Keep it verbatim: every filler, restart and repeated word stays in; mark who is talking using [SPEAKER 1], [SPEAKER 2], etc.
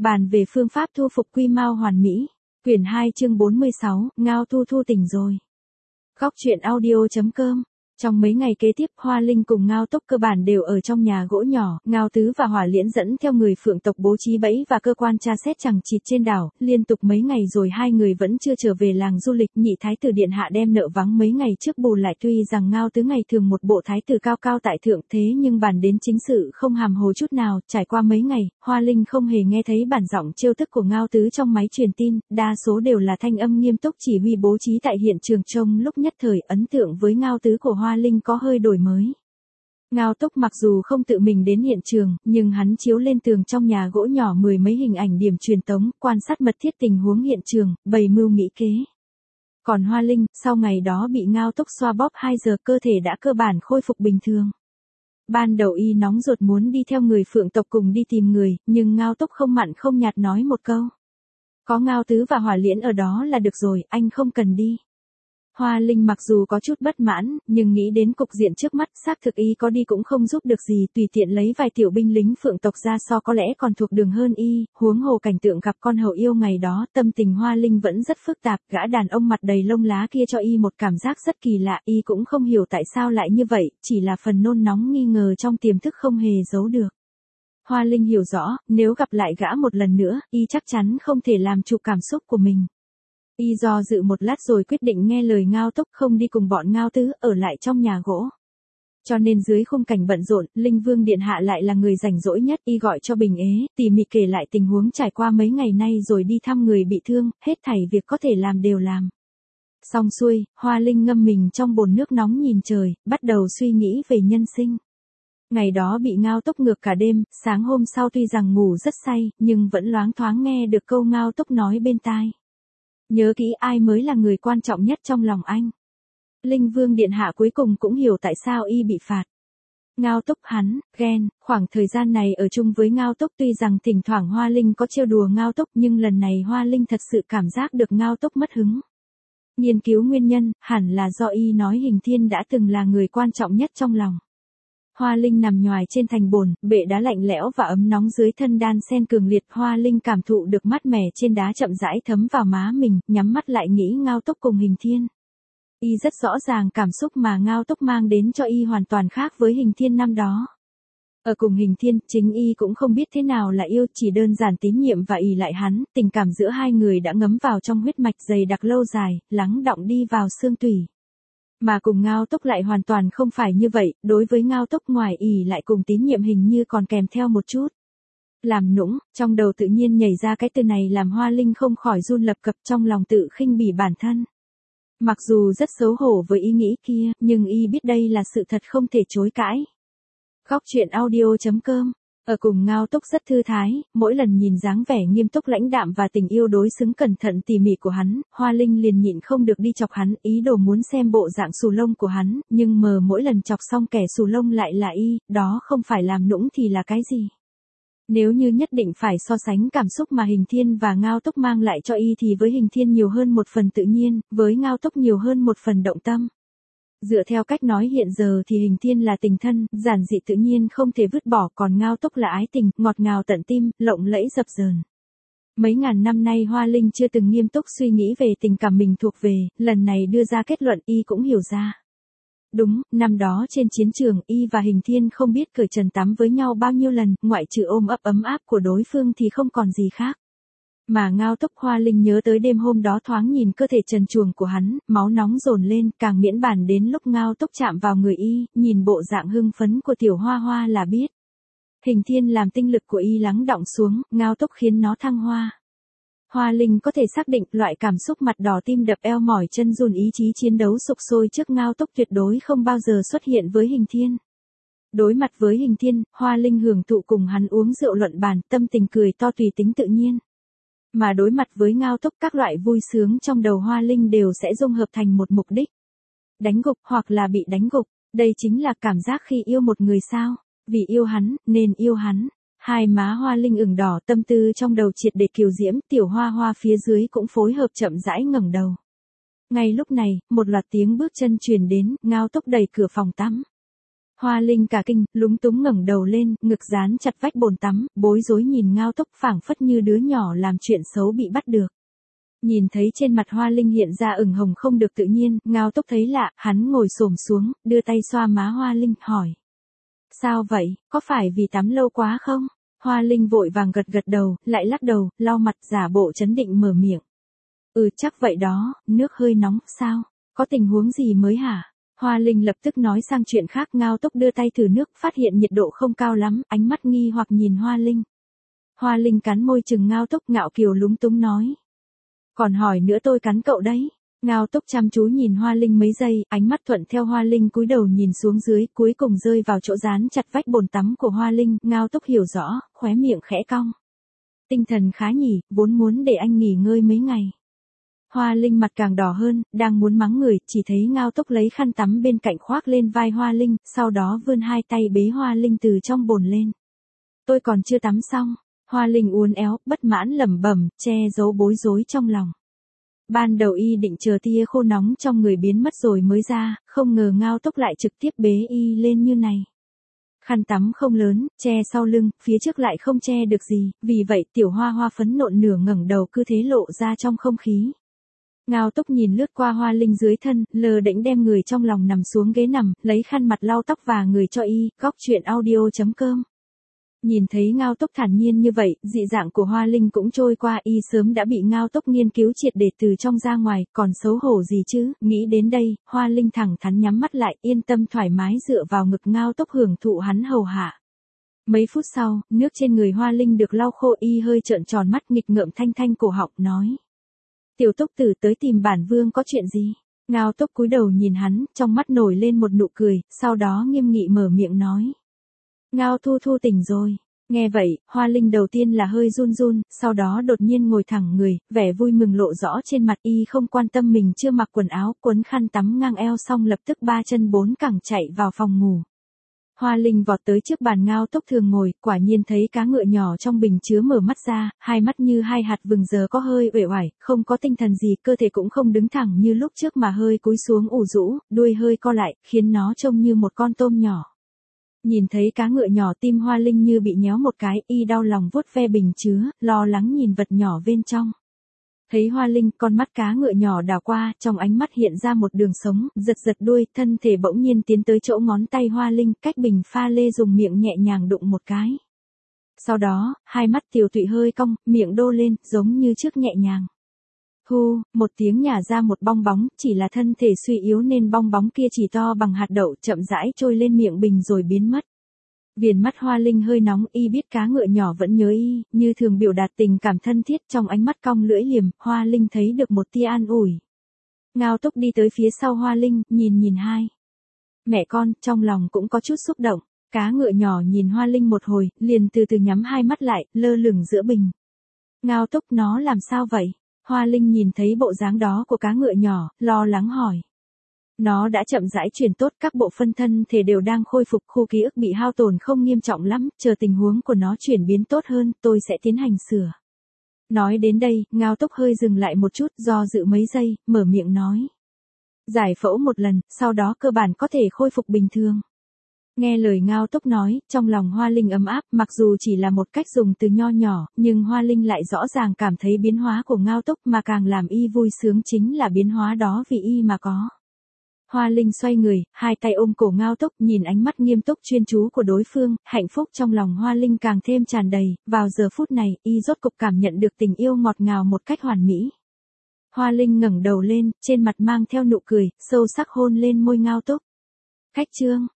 [SPEAKER 1] Bàn về phương pháp thu phục quy mao hoàn mỹ. Quyển hai chương bốn mươi sáu, Ngao Thu Thu tỉnh rồi. Góc truyện audio chấm com. Trong mấy ngày kế tiếp, Hoa Linh cùng Ngao Túc cơ bản đều ở trong nhà gỗ nhỏ, Ngao Tứ và Hỏa Liễn dẫn theo người Phượng tộc bố trí bẫy và cơ quan tra xét chằng chịt trên đảo, liên tục mấy ngày rồi hai người vẫn chưa trở về làng du lịch. Nhị thái tử điện hạ đem nợ vắng mấy ngày trước bù lại, tuy rằng Ngao Tứ ngày thường một bộ thái tử cao cao tại thượng, thế nhưng bàn đến chính sự không hàm hồ chút nào. Trải qua mấy ngày, Hoa Linh không hề nghe thấy bản giọng trêu tức của Ngao Tứ trong máy truyền tin, đa số đều là thanh âm nghiêm túc chỉ huy bố trí tại hiện trường. Trông lúc nhất thời, ấn tượng với Ngao Tứ của Hoa Linh có hơi đổi mới. Ngao Túc mặc dù không tự mình đến hiện trường, nhưng hắn chiếu lên tường trong nhà gỗ nhỏ mười mấy hình ảnh điểm truyền tống, quan sát mật thiết tình huống hiện trường, bày mưu nghĩ kế. Còn Hoa Linh, sau ngày đó bị Ngao Túc xoa bóp hai giờ, cơ thể đã cơ bản khôi phục bình thường. Ban đầu y nóng ruột muốn đi theo người Phượng tộc cùng đi tìm người, nhưng Ngao Túc không mặn không nhạt nói một câu: có Ngao Tứ và Hỏa Liễn ở đó là được rồi, anh không cần đi. Hoa Linh mặc dù có chút bất mãn, nhưng nghĩ đến cục diện trước mắt, xác thực y có đi cũng không giúp được gì, tùy tiện lấy vài tiểu binh lính Phượng tộc ra so có lẽ còn thuộc đường hơn y. Huống hồ cảnh tượng gặp con hậu yêu ngày đó, tâm tình Hoa Linh vẫn rất phức tạp. Gã đàn ông mặt đầy lông lá kia cho y một cảm giác rất kỳ lạ, y cũng không hiểu tại sao lại như vậy, chỉ là phần nôn nóng nghi ngờ trong tiềm thức không hề giấu được. Hoa Linh hiểu rõ, nếu gặp lại gã một lần nữa, y chắc chắn không thể làm chủ cảm xúc của mình. Y do dự một lát rồi quyết định nghe lời Ngao Túc, không đi cùng bọn Ngao Tứ, ở lại trong nhà gỗ. Cho nên dưới khung cảnh bận rộn, Linh Vương điện hạ lại là người rảnh rỗi nhất. Y gọi cho Bình Ế, tỉ mỉ kể lại tình huống trải qua mấy ngày nay rồi đi thăm người bị thương, hết thảy việc có thể làm đều làm. Xong xuôi, Hoa Linh ngâm mình trong bồn nước nóng nhìn trời, bắt đầu suy nghĩ về nhân sinh. Ngày đó bị Ngao Túc ngược cả đêm, sáng hôm sau tuy rằng ngủ rất say, nhưng vẫn loáng thoáng nghe được câu Ngao Túc nói bên tai: nhớ kỹ ai mới là người quan trọng nhất trong lòng anh. Linh Vương điện hạ cuối cùng cũng hiểu tại sao y bị phạt. Ngao Túc hắn, ghen, khoảng thời gian này ở chung với Ngao Túc tuy rằng thỉnh thoảng Hoa Linh có trêu đùa Ngao Túc, nhưng lần này Hoa Linh thật sự cảm giác được Ngao Túc mất hứng. Nghiên cứu nguyên nhân, hẳn là do y nói Hình Thiên đã từng là người quan trọng nhất trong lòng. Hoa Linh nằm nhoài trên thành bồn, bệ đá lạnh lẽo và ấm nóng dưới thân đan sen cường liệt. Hoa Linh cảm thụ được mát mẻ trên đá chậm rãi thấm vào má mình, nhắm mắt lại nghĩ Ngao Túc cùng Hình Thiên. Y rất rõ ràng cảm xúc mà Ngao Túc mang đến cho y hoàn toàn khác với Hình Thiên năm đó. Ở cùng Hình Thiên, chính y cũng không biết thế nào là yêu, chỉ đơn giản tín nhiệm và ỷ lại hắn, tình cảm giữa hai người đã ngấm vào trong huyết mạch dày đặc lâu dài, lắng đọng đi vào xương tủy. Mà cùng Ngao Túc lại hoàn toàn không phải như vậy, đối với Ngao Túc ngoài ỷ lại cùng tín nhiệm hình như còn kèm theo một chút làm nũng. Trong đầu tự nhiên nhảy ra cái từ này làm Hoa Linh không khỏi run lập cập, trong lòng tự khinh bỉ bản thân. Mặc dù rất xấu hổ với ý nghĩ kia, nhưng y biết đây là sự thật không thể chối cãi. Góc truyện audio chấm com. Ở cùng Ngao Túc rất thư thái, mỗi lần nhìn dáng vẻ nghiêm túc lãnh đạm và tình yêu đối xứng cẩn thận tỉ mỉ của hắn, Hoa Linh liền nhịn không được đi chọc hắn, ý đồ muốn xem bộ dạng xù lông của hắn, nhưng mờ mỗi lần chọc xong kẻ xù lông lại là y, đó không phải làm nũng thì là cái gì? Nếu như nhất định phải so sánh cảm xúc mà Hình Thiên và Ngao Túc mang lại cho y thì với Hình Thiên nhiều hơn một phần tự nhiên, với Ngao Túc nhiều hơn một phần động tâm. Dựa theo cách nói hiện giờ thì Hình Thiên là tình thân, giản dị tự nhiên không thể vứt bỏ, còn Ngao Túc là ái tình, ngọt ngào tận tim, lộng lẫy dập dờn. Mấy ngàn năm nay Hoa Linh chưa từng nghiêm túc suy nghĩ về tình cảm mình thuộc về, lần này đưa ra kết luận y cũng hiểu ra. Đúng, năm đó trên chiến trường y và Hình Thiên không biết cởi trần tắm với nhau bao nhiêu lần, ngoại trừ ôm ấp ấm áp của đối phương thì không còn gì khác. Mà Ngao Túc, Hoa Linh nhớ tới đêm hôm đó thoáng nhìn cơ thể trần truồng của hắn, máu nóng dồn lên, càng miễn bàn đến lúc Ngao Túc chạm vào người y, nhìn bộ dạng hưng phấn của tiểu Hoa Hoa là biết. Hình Thiên làm tinh lực của y lắng đọng xuống, Ngao Túc khiến nó thăng hoa. Hoa Linh có thể xác định loại cảm xúc mặt đỏ tim đập eo mỏi chân run ý chí chiến đấu sục sôi trước Ngao Túc tuyệt đối không bao giờ xuất hiện với Hình Thiên. Đối mặt với Hình Thiên, Hoa Linh hưởng thụ cùng hắn uống rượu luận bàn, tâm tình cười to tùy tính tự nhiên. Mà đối mặt với Ngao Túc, các loại vui sướng trong đầu Hoa Linh đều sẽ dung hợp thành một mục đích. Đánh gục hoặc là bị đánh gục, đây chính là cảm giác khi yêu một người sao, vì yêu hắn, nên yêu hắn. Hai má Hoa Linh ửng đỏ, tâm tư trong đầu triệt để kiều diễm, tiểu Hoa Hoa phía dưới cũng phối hợp chậm rãi ngẩng đầu. Ngay lúc này, một loạt tiếng bước chân truyền đến, Ngao Túc đẩy cửa phòng tắm. Hoa Linh cả kinh, lúng túng ngẩng đầu lên, ngực dán chặt vách bồn tắm, bối rối nhìn Ngao Tốc phảng phất như đứa nhỏ làm chuyện xấu bị bắt được. Nhìn thấy trên mặt Hoa Linh hiện ra ửng hồng không được tự nhiên, Ngao Tốc thấy lạ, hắn ngồi xổm xuống, đưa tay xoa má Hoa Linh, hỏi. Sao vậy, có phải vì tắm lâu quá không? Hoa Linh vội vàng gật gật đầu, lại lắc đầu, lau mặt giả bộ trấn định mở miệng. Ừ chắc vậy đó, nước hơi nóng, sao? Có tình huống gì mới hả? Hoa Linh lập tức nói sang chuyện khác. Ngao Tốc đưa tay thử nước, phát hiện nhiệt độ không cao lắm, ánh mắt nghi hoặc nhìn Hoa Linh. Hoa Linh cắn môi chừng Ngao Tốc, ngạo kiều lúng túng nói. Còn hỏi nữa tôi cắn cậu đấy. Ngao Tốc chăm chú nhìn Hoa Linh mấy giây, ánh mắt thuận theo Hoa Linh cúi đầu nhìn xuống dưới, cuối cùng rơi vào chỗ dán chặt vách bồn tắm của Hoa Linh. Ngao Tốc hiểu rõ, khóe miệng khẽ cong. Tinh thần khá nhỉ, vốn muốn để anh nghỉ ngơi mấy ngày. Hoa Linh mặt càng đỏ hơn, đang muốn mắng người, chỉ thấy Ngao Tốc lấy khăn tắm bên cạnh khoác lên vai Hoa Linh, sau đó vươn hai tay bế Hoa Linh từ trong bồn lên. Tôi còn chưa tắm xong. Hoa Linh uốn éo, bất mãn lẩm bẩm, che giấu bối rối trong lòng. Ban đầu y định chờ tia khô nóng trong người biến mất rồi mới ra, không ngờ Ngao Tốc lại trực tiếp bế y lên như này. Khăn tắm không lớn, che sau lưng, phía trước lại không che được gì, vì vậy tiểu Hoa Hoa phấn nộn nửa ngẩng đầu cứ thế lộ ra trong không khí. Ngao Tốc nhìn lướt qua Hoa Linh dưới thân, lờ đễnh đem người trong lòng nằm xuống ghế nằm, lấy khăn mặt lau tóc và người cho y. Góc truyện audio chấm com. Nhìn thấy Ngao Tốc thản nhiên như vậy, dị dạng của Hoa Linh cũng trôi qua, y sớm đã bị Ngao Tốc nghiên cứu triệt để từ trong ra ngoài, còn xấu hổ gì chứ. Nghĩ đến đây, Hoa Linh thẳng thắn nhắm mắt lại, yên tâm thoải mái dựa vào ngực Ngao Tốc hưởng thụ hắn hầu hạ. Mấy phút sau, nước trên người Hoa Linh được lau khô, y hơi trợn tròn mắt nghịch ngợm thanh thanh cổ họng nói. Tiểu Tốc Tử tới tìm bản vương có chuyện gì? Ngao Tốc cúi đầu nhìn hắn, trong mắt nổi lên một nụ cười, sau đó nghiêm nghị mở miệng nói. Ngao Thu Thu tỉnh rồi. Nghe vậy, Hoa Linh đầu tiên là hơi run run, sau đó đột nhiên ngồi thẳng người, vẻ vui mừng lộ rõ trên mặt, y không quan tâm mình chưa mặc quần áo, quấn khăn tắm ngang eo xong lập tức ba chân bốn cẳng chạy vào phòng ngủ. Hoa Linh vọt tới trước bàn Ngao Tốc thường ngồi, quả nhiên thấy cá ngựa nhỏ trong bình chứa mở mắt ra, hai mắt như hai hạt vừng giờ có hơi uể oải, không có tinh thần gì, cơ thể cũng không đứng thẳng như lúc trước mà hơi cúi xuống ủ rũ, đuôi hơi co lại, khiến nó trông như một con tôm nhỏ. Nhìn thấy cá ngựa nhỏ, tim Hoa Linh như bị nhéo một cái, y đau lòng vuốt ve bình chứa, lo lắng nhìn vật nhỏ bên trong. Thấy Hoa Linh, con mắt cá ngựa nhỏ đảo qua, trong ánh mắt hiện ra một đường sống, giật giật đuôi, thân thể bỗng nhiên tiến tới chỗ ngón tay Hoa Linh, cách bình pha lê dùng miệng nhẹ nhàng đụng một cái. Sau đó, hai mắt tiểu tụy hơi cong, miệng đô lên, giống như trước nhẹ nhàng. Hu, một tiếng nhả ra một bong bóng, chỉ là thân thể suy yếu nên bong bóng kia chỉ to bằng hạt đậu, chậm rãi trôi lên miệng bình rồi biến mất. Viền mắt Hoa Linh hơi nóng, y biết cá ngựa nhỏ vẫn nhớ y, như thường biểu đạt tình cảm thân thiết, trong ánh mắt cong lưỡi liềm, Hoa Linh thấy được một tia an ủi. Ngao Tốc đi tới phía sau Hoa Linh, nhìn nhìn hai mẹ con, trong lòng cũng có chút xúc động. Cá ngựa nhỏ nhìn Hoa Linh một hồi, liền từ từ nhắm hai mắt lại, lơ lửng giữa bình. Ngao Tốc, nó làm sao vậy? Hoa Linh nhìn thấy bộ dáng đó của cá ngựa nhỏ, lo lắng hỏi. Nó đã chậm rãi chuyển tốt, các bộ phân thân thể đều đang khôi phục, khu ký ức bị hao tổn không nghiêm trọng lắm, chờ tình huống của nó chuyển biến tốt hơn, tôi sẽ tiến hành sửa. Nói đến đây, Ngao Tốc hơi dừng lại một chút, do dự mấy giây, mở miệng nói. Giải phẫu một lần, sau đó cơ bản có thể khôi phục bình thường. Nghe lời Ngao Tốc nói, trong lòng Hoa Linh ấm áp, mặc dù chỉ là một cách dùng từ nho nhỏ, nhưng Hoa Linh lại rõ ràng cảm thấy biến hóa của Ngao Tốc, mà càng làm y vui sướng chính là biến hóa đó vì y mà có. Hoa Linh xoay người, hai tay ôm cổ Ngao Tốc, nhìn ánh mắt nghiêm túc chuyên chú của đối phương, hạnh phúc trong lòng Hoa Linh càng thêm tràn đầy, vào giờ phút này, y rốt cục cảm nhận được tình yêu ngọt ngào một cách hoàn mỹ. Hoa Linh ngẩng đầu lên, trên mặt mang theo nụ cười, sâu sắc hôn lên môi Ngao Tốc. Khách chương